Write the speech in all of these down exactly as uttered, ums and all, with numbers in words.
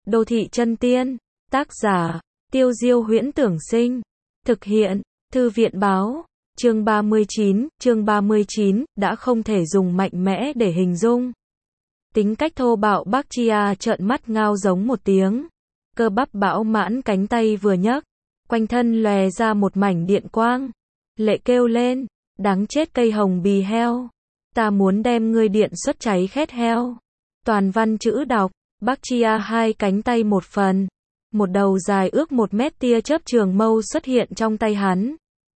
Đô thị chân tiên. Tác giả, Tiêu Diêu Huyễn Tưởng Sinh. Thực hiện, Thư viện Báo. Chương ba mươi chín, chương ba mươi chín, đã không thể dùng mạnh mẽ để hình dung. Tính cách thô bạo Bác Chia trợn mắt ngao giống một tiếng. Cơ bắp bão mãn cánh tay vừa nhấc, quanh thân lòe ra một mảnh điện quang. Lệ kêu lên, đáng chết cây hồng bì heo. Ta muốn đem ngươi điện xuất cháy khét heo. Toàn văn chữ đọc, Bác Chia hai cánh tay một phần. Một đầu dài ước một mét tia chớp trường mâu xuất hiện trong tay hắn.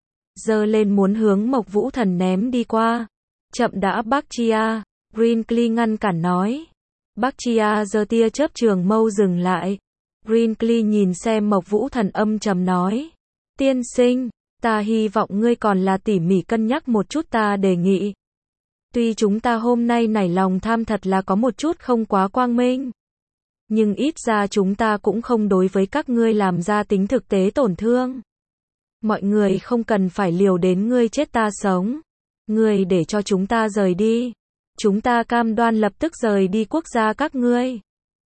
Giơ lên muốn hướng Mộc Vũ Thần ném đi qua. Chậm đã Bác Chia, Brinkley ngăn cản nói. Bác Chia giơ tia chớp trường mâu dừng lại. Brinkley nhìn xem Mộc Vũ Thần âm trầm nói. Tiên sinh, ta hy vọng ngươi còn là tỉ mỉ cân nhắc một chút ta đề nghị. Tuy chúng ta hôm nay nảy lòng tham thật là có một chút không quá quang minh. Nhưng ít ra chúng ta cũng không đối với các ngươi làm ra tính thực tế tổn thương. Mọi người không cần phải liều đến ngươi chết ta sống. Ngươi để cho chúng ta rời đi. Chúng ta cam đoan lập tức rời đi quốc gia các ngươi.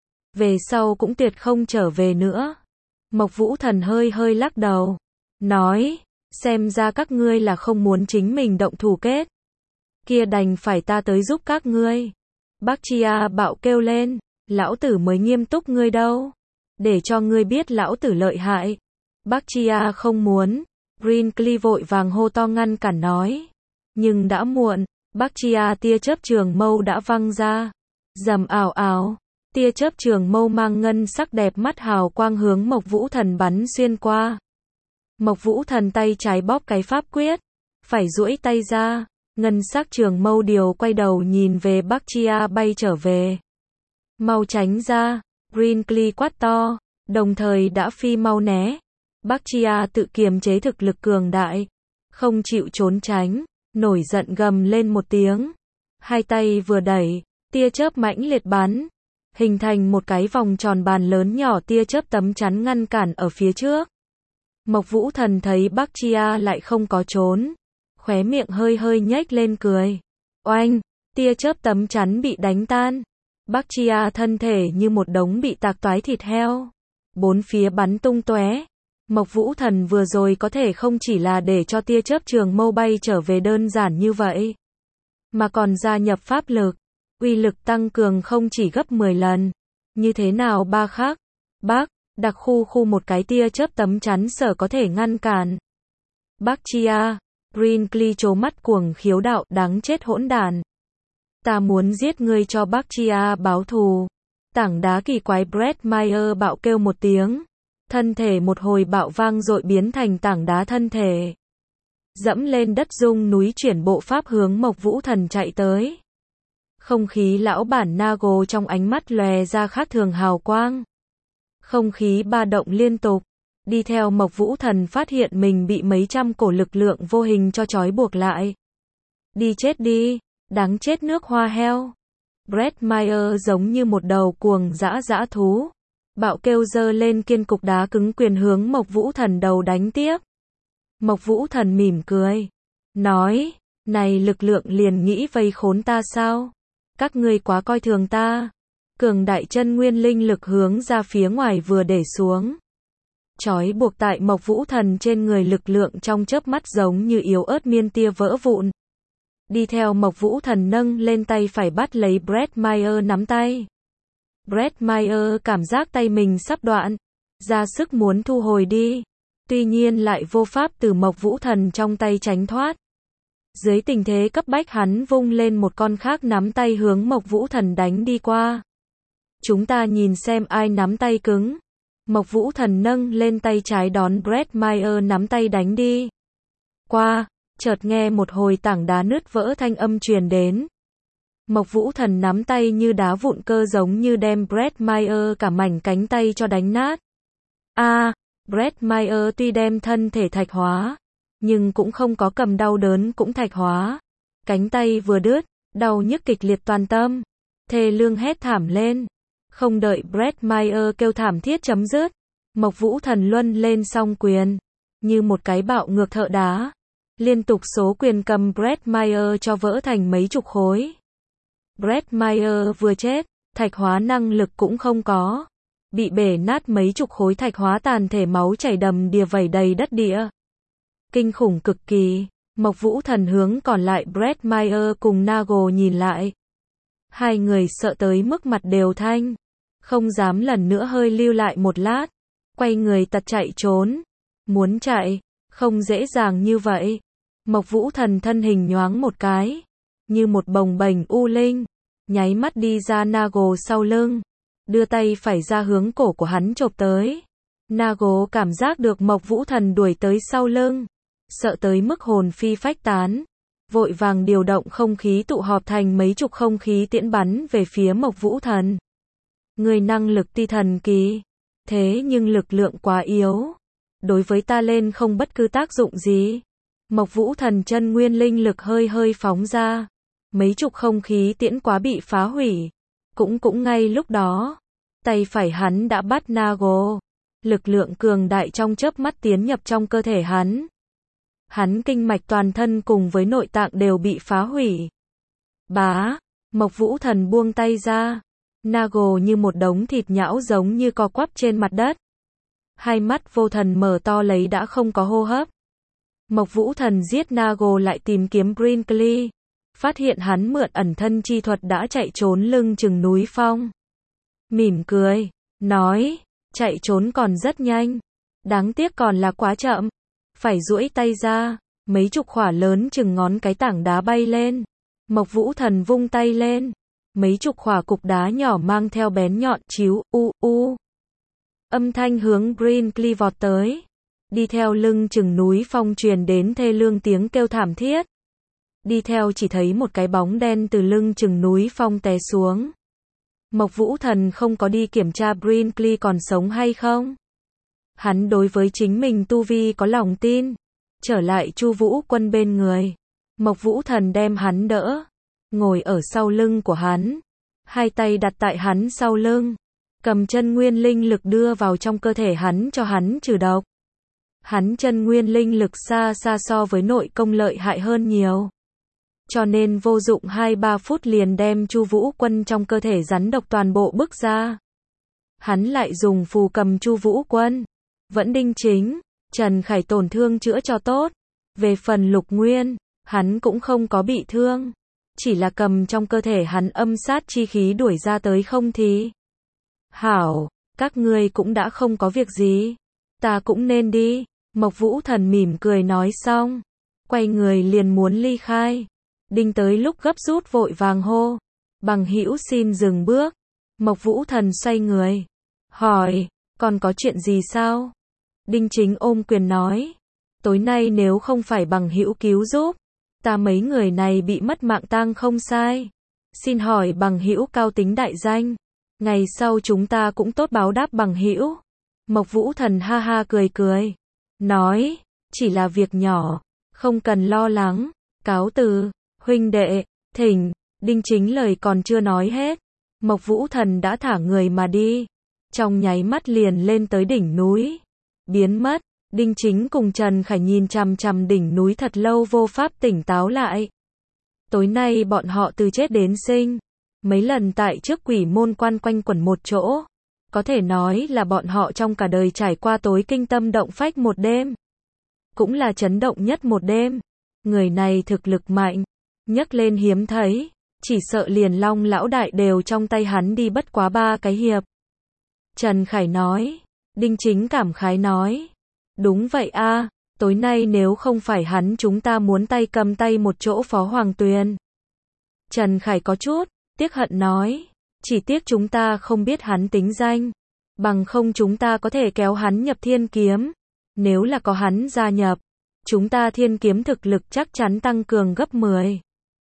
Về sau cũng tuyệt không trở về nữa. Mộc Vũ Thần hơi hơi lắc đầu. Nói, xem ra các ngươi là không muốn chính mình động thủ kết. Kia đành phải ta tới giúp các ngươi. Bác Chia bạo kêu lên. Lão tử mới nghiêm túc ngươi đâu. Để cho ngươi biết lão tử lợi hại. Bác Chia không muốn. Brinkley vội vàng hô to ngăn cản nói. Nhưng đã muộn. Bác Chia tia chớp trường mâu đã văng ra. Rầm ào ào. Tia chớp trường mâu mang ngân sắc đẹp mắt hào quang hướng Mộc Vũ Thần bắn xuyên qua. Mộc Vũ Thần tay trái bóp cái pháp quyết. Phải duỗi tay ra. Ngân sắc trường mâu điều quay đầu nhìn về Bác Chia bay trở về. Mau tránh ra, Brinkley quát to, đồng thời đã phi mau né. Bác Chia tự kiềm chế thực lực cường đại, không chịu trốn tránh, nổi giận gầm lên một tiếng. Hai tay vừa đẩy, tia chớp mãnh liệt bắn, hình thành một cái vòng tròn bàn lớn nhỏ tia chớp tấm chắn ngăn cản ở phía trước. Mộc Vũ Thần thấy Bác Chia lại không có trốn, khóe miệng hơi hơi nhếch lên cười. Oanh, tia chớp tấm chắn bị đánh tan. Bác Chia thân thể như một đống bị tạc toái thịt heo. Bốn phía bắn tung tóe. Mộc Vũ Thần vừa rồi có thể không chỉ là để cho tia chớp trường mâu bay trở về đơn giản như vậy. Mà còn gia nhập pháp lực. Uy lực tăng cường không chỉ gấp mười lần. Như thế nào ba khắc? Bác, đặc khu khu một cái tia chớp tấm chắn sở có thể ngăn cản. Bác Chia, Brinkley trố mắt cuồng khiếu đạo đáng chết hỗn đản. Ta muốn giết ngươi cho Bác Chia báo thù. Tảng đá kỳ quái Brett Meyer bạo kêu một tiếng. Thân thể một hồi bạo vang dội biến thành tảng đá thân thể. Dẫm lên đất rung núi chuyển bộ pháp hướng Mộc Vũ Thần chạy tới. Không khí lão bản Nago trong ánh mắt lòe ra khác thường hào quang. Không khí ba động liên tục. Đi theo Mộc Vũ Thần phát hiện mình bị mấy trăm cổ lực lượng vô hình cho trói buộc lại. Đi chết đi. Đáng chết nước hoa heo. Brett Meyer giống như một đầu cuồng dã dã thú. Bạo kêu giơ lên kiên cục đá cứng quyền hướng Mộc Vũ Thần đầu đánh tiếp. Mộc Vũ Thần mỉm cười. Nói, này lực lượng liền nghĩ vây khốn ta sao? Các ngươi quá coi thường ta. Cường đại chân nguyên linh lực hướng ra phía ngoài vừa để xuống. Trói buộc tại Mộc Vũ Thần trên người lực lượng trong chớp mắt giống như yếu ớt miên tia vỡ vụn. Đi theo Mộc Vũ Thần nâng lên tay phải bắt lấy Brett Meyer nắm tay. Brett Meyer cảm giác tay mình sắp đoạn, ra sức muốn thu hồi đi. Tuy nhiên lại vô pháp từ Mộc Vũ Thần trong tay tránh thoát. Dưới tình thế cấp bách hắn vung lên một con khác nắm tay hướng Mộc Vũ Thần đánh đi qua. Chúng ta nhìn xem ai nắm tay cứng. Mộc Vũ Thần nâng lên tay trái đón Brett Meyer nắm tay đánh đi. Qua. Chợt nghe một hồi tảng đá nứt vỡ thanh âm truyền đến. Mộc Vũ Thần nắm tay như đá vụn cơ giống như đem Brett Meyer cả mảnh cánh tay cho đánh nát. A, à, Brett Meyer tuy đem thân thể thạch hóa, nhưng cũng không có cầm đau đớn cũng thạch hóa. Cánh tay vừa đứt, đau nhức kịch liệt toàn tâm. Thê lương hét thảm lên. Không đợi Brett Meyer kêu thảm thiết chấm dứt. Mộc Vũ Thần luân lên song quyền. Như một cái bạo ngược thợ đá. Liên tục số quyền cầm Brett Meyer cho vỡ thành mấy chục khối. Brett Meyer vừa chết, thạch hóa năng lực cũng không có. bị bể nát mấy chục khối thạch hóa tàn thể, máu chảy đầm đìa vẩy đầy đất địa. Kinh khủng cực kỳ. Mộc Vũ Thần hướng còn lại Bret Meyer cùng Nago nhìn lại. Hai người sợ tới mức mặt đều thanh, không dám lần nữa hơi lưu lại một lát, quay người tật chạy trốn. Muốn chạy, không dễ dàng như vậy. Mộc Vũ Thần thân hình nhoáng một cái, như một bồng bềnh u linh, nháy mắt đi ra Nago sau lưng, đưa tay phải ra hướng cổ của hắn chộp tới. Nago cảm giác được Mộc Vũ Thần đuổi tới sau lưng, sợ tới mức hồn phi phách tán, vội vàng điều động không khí tụ họp thành mấy chục không khí tiễn bắn về phía Mộc Vũ Thần. Người năng lực ti thần kỳ, thế nhưng lực lượng quá yếu, đối với ta lên không bất cứ tác dụng gì. Mộc Vũ Thần chân nguyên linh lực hơi hơi phóng ra, mấy chục không khí tiễn quá bị phá hủy. Cũng cũng ngay lúc đó, tay phải hắn đã bắt Nago, lực lượng cường đại trong chớp mắt tiến nhập trong cơ thể hắn. Hắn kinh mạch toàn thân cùng với nội tạng đều bị phá hủy. Bá, Mộc Vũ Thần buông tay ra, Nago như một đống thịt nhão giống như co quắp trên mặt đất. Hai mắt vô thần mở to lấy đã không có hô hấp. Mộc Vũ Thần giết Nago lại tìm kiếm Brinkley, phát hiện hắn mượn ẩn thân chi thuật đã chạy trốn lưng chừng núi phong. Mỉm cười, nói, chạy trốn còn rất nhanh, đáng tiếc còn là quá chậm. Phải duỗi tay ra, mấy chục khỏa lớn chừng ngón cái tảng đá bay lên. Mộc Vũ Thần vung tay lên, mấy chục khỏa cục đá nhỏ mang theo bén nhọn chíu u u. Âm thanh hướng Brinkley vọt tới. Đi theo lưng chừng núi phong truyền đến thê lương tiếng kêu thảm thiết. Đi theo chỉ thấy một cái bóng đen từ lưng chừng núi phong té xuống. Mộc Vũ Thần không có đi kiểm tra Brinkley còn sống hay không. Hắn đối với chính mình tu vi có lòng tin. Trở lại Chu Vũ Quân bên người, Mộc Vũ Thần đem hắn đỡ, ngồi ở sau lưng của hắn, hai tay đặt tại hắn sau lưng, cầm chân nguyên linh lực đưa vào trong cơ thể hắn cho hắn trừ độc. Hắn chân nguyên linh lực xa xa so với nội công lợi hại hơn nhiều, cho nên vô dụng hai ba phút liền đem Chu Vũ Quân trong cơ thể rắn độc toàn bộ bức ra. Hắn lại dùng phù cầm Chu Vũ Quân, vẫn Đinh Chính, Trần Khải tổn thương chữa cho tốt. Về phần Lục Nguyên, hắn cũng không có bị thương, chỉ là cầm trong cơ thể hắn âm sát chi khí đuổi ra tới không thì. Hảo, các ngươi cũng đã không có việc gì, ta cũng nên đi. Mộc Vũ Thần mỉm cười nói xong, quay người liền muốn ly khai. Đinh tới lúc gấp rút vội vàng hô, bằng hữu xin dừng bước. Mộc Vũ Thần xoay người, hỏi, còn có chuyện gì sao? Đinh Chính ôm quyền nói, tối nay nếu không phải bằng hữu cứu giúp, ta mấy người này bị mất mạng tang không sai. Xin hỏi bằng hữu cao tính đại danh, ngày sau chúng ta cũng tốt báo đáp bằng hữu. Mộc Vũ Thần ha ha cười cười, nói, chỉ là việc nhỏ, không cần lo lắng, cáo từ, huynh đệ, thỉnh. Đinh Chính lời còn chưa nói hết, Mộc Vũ Thần đã thả người mà đi, trong nháy mắt liền lên tới đỉnh núi, biến mất. Đinh Chính cùng Trần Khải nhìn chằm chằm đỉnh núi thật lâu vô pháp tỉnh táo lại. Tối nay bọn họ từ chết đến sinh, mấy lần tại trước quỷ môn quan quanh quẩn một chỗ, có thể nói là bọn họ trong cả đời trải qua tối kinh tâm động phách một đêm, cũng là chấn động nhất một đêm. Người này thực lực mạnh, nhấc lên hiếm thấy, chỉ sợ liền Long lão đại đều trong tay hắn đi bất quá ba cái hiệp. Trần Khải nói, Đinh Chính cảm khái nói, đúng vậy a, tối nay nếu không phải hắn chúng ta muốn tay cầm tay một chỗ phó Hoàng Tuyền. Trần Khải có chút tiếc hận nói, chỉ tiếc chúng ta không biết hắn tính danh, bằng không chúng ta có thể kéo hắn nhập thiên kiếm. Nếu là có hắn gia nhập, chúng ta thiên kiếm thực lực chắc chắn tăng cường gấp mười.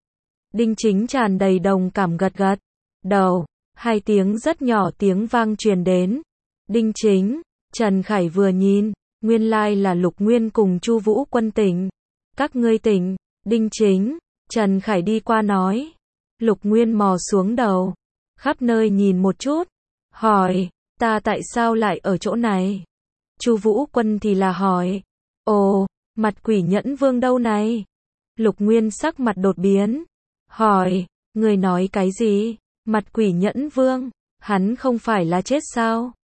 Đinh Chính tràn đầy đồng cảm gật gật đầu, hai tiếng rất nhỏ tiếng vang truyền đến. Đinh Chính, Trần Khải vừa nhìn, nguyên lai là Lục Nguyên cùng Chu Vũ Quân tỉnh. Các ngươi tỉnh. Đinh Chính, Trần Khải đi qua nói. Lục Nguyên mò xuống đầu, khắp nơi nhìn một chút, hỏi, ta tại sao lại ở chỗ này? Chu Vũ Quân thì là hỏi, ồ, mặt quỷ nhẫn vương đâu này? Lục Nguyên sắc mặt đột biến, hỏi, người nói cái gì? Mặt quỷ nhẫn vương, hắn không phải là chết sao?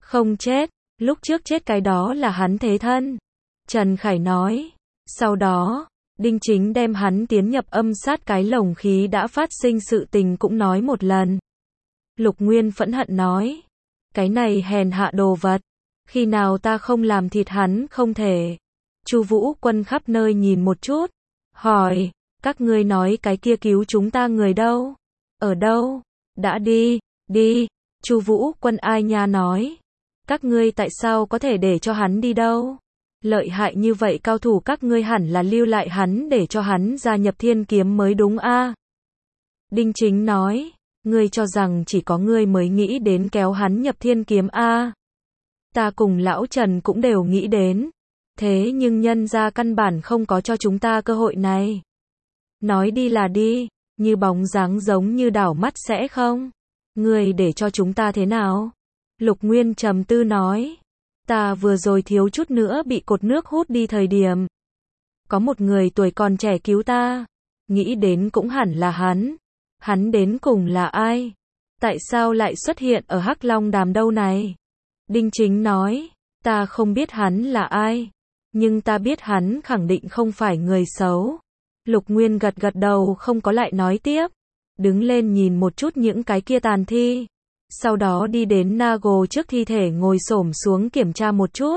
Không chết, lúc trước chết cái đó là hắn thế thân. Trần Khải nói. Sau đó, Đinh Chính đem hắn tiến nhập âm sát cái lồng khí đã phát sinh sự tình cũng nói một lần. Lục Nguyên phẫn hận nói. Cái này hèn hạ đồ vật. Khi nào ta không làm thịt hắn không thể. Chu Vũ Quân khắp nơi nhìn một chút. Hỏi, các ngươi nói cái kia cứu chúng ta người đâu? Ở đâu? Đã đi, đi. Chu Vũ Quân ai nha nói. Các ngươi tại sao có thể để cho hắn đi đâu? Lợi hại như vậy cao thủ các ngươi hẳn là lưu lại hắn để cho hắn gia nhập Thiên Kiếm mới đúng a. Đinh Chính nói, ngươi cho rằng chỉ có ngươi mới nghĩ đến kéo hắn nhập Thiên Kiếm a. Ta cùng lão Trần cũng đều nghĩ đến. Thế nhưng nhân gia căn bản không có cho chúng ta cơ hội này. Nói đi là đi, như bóng dáng giống như đảo mắt sẽ không? Ngươi để cho chúng ta thế nào? Lục Nguyên trầm tư nói. Ta vừa rồi thiếu chút nữa bị cột nước hút đi thời điểm. Có một người tuổi còn trẻ cứu ta. Nghĩ đến cũng hẳn là hắn. Hắn đến cùng là ai? Tại sao lại xuất hiện ở Hắc Long Đàm đâu này? Đinh Chính nói. Ta không biết hắn là ai. Nhưng ta biết hắn khẳng định không phải người xấu. Lục Nguyên gật gật đầu không có lại nói tiếp. Đứng lên nhìn một chút những cái kia tàn thi. Sau đó đi đến Nago trước thi thể ngồi xổm xuống kiểm tra một chút.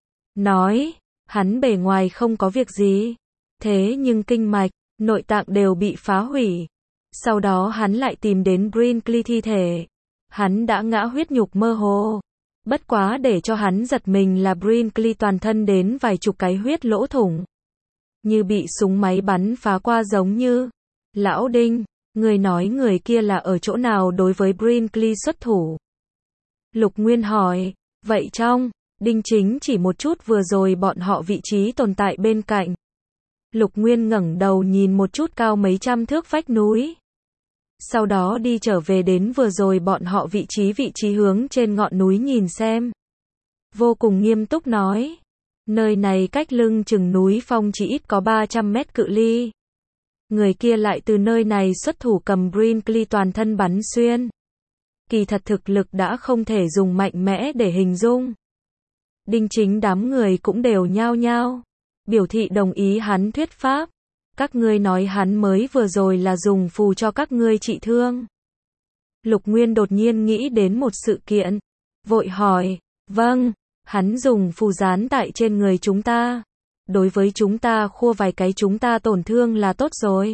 Nói, hắn bề ngoài không có việc gì. Thế nhưng kinh mạch, nội tạng đều bị phá hủy. Sau đó hắn lại tìm đến Brinkley thi thể. Hắn đã ngã huyết nhục mơ hồ. Bất quá để cho hắn giật mình là Brinkley toàn thân đến vài chục cái huyết lỗ thủng. Như bị súng máy bắn phá qua giống như. Lão Đinh, người nói người kia là ở chỗ nào đối với Brinkley xuất thủ? Lục Nguyên hỏi, vậy trong, Đinh Chính chỉ một chút vừa rồi bọn họ vị trí tồn tại bên cạnh. Lục Nguyên ngẩng đầu nhìn một chút cao mấy trăm thước vách núi. Sau đó đi trở về đến vừa rồi bọn họ vị trí vị trí hướng trên ngọn núi nhìn xem. Vô cùng nghiêm túc nói. Nơi này cách lưng chừng núi phong chỉ ít có ba trăm mét cự ly. Người kia lại từ nơi này xuất thủ cầm Brinkley toàn thân bắn xuyên. Kỳ thật thực lực đã không thể dùng mạnh mẽ để hình dung. Đinh Chính đám người cũng đều nhao nhao. Biểu thị đồng ý hắn thuyết pháp. Các ngươi nói hắn mới vừa rồi là dùng phù cho các ngươi trị thương. Lục Nguyên đột nhiên nghĩ đến một sự kiện. Vội hỏi, vâng, hắn dùng phù dán tại trên người chúng ta. Đối với chúng ta khua vài cái chúng ta tổn thương là tốt rồi.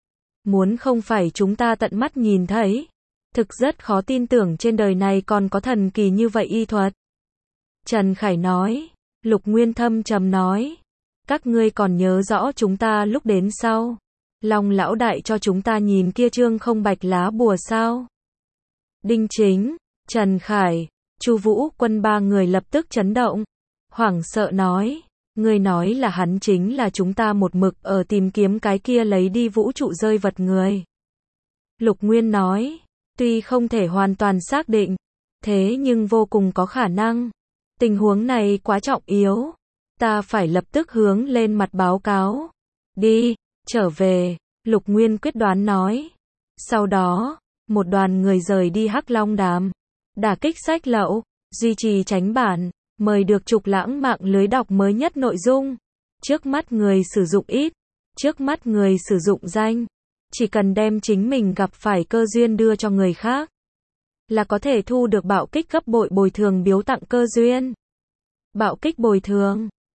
Muốn không phải chúng ta tận mắt nhìn thấy. Thực rất khó tin tưởng trên đời này còn có thần kỳ như vậy y thuật. Trần Khải nói. Lục Nguyên thâm trầm nói. Các ngươi còn nhớ rõ chúng ta lúc đến sau. Long lão đại cho chúng ta nhìn kia trương không bạch lá bùa sao? Đinh Chính, Trần Khải, Chu Vũ Quân ba người lập tức chấn động. Hoảng sợ nói. Ngươi nói là hắn chính là chúng ta một mực ở tìm kiếm cái kia lấy đi vũ trụ rơi vật người. Lục Nguyên nói. Tuy không thể hoàn toàn xác định. Thế nhưng vô cùng có khả năng. Tình huống này quá trọng yếu. Ta phải lập tức hướng lên mặt báo cáo. Đi, trở về, Lục Nguyên quyết đoán nói. Sau đó, một đoàn người rời đi Hắc Long Đàm. Đả kích sách lậu, duy trì tránh bản, mời được Trục Lãng mạng lưới đọc mới nhất nội dung. Trước mắt người sử dụng ít, trước mắt người sử dụng danh. Chỉ cần đem chính mình gặp phải cơ duyên đưa cho người khác. Là có thể thu được bạo kích gấp bội bồi thường biếu tặng cơ duyên. Bạo kích bồi thường.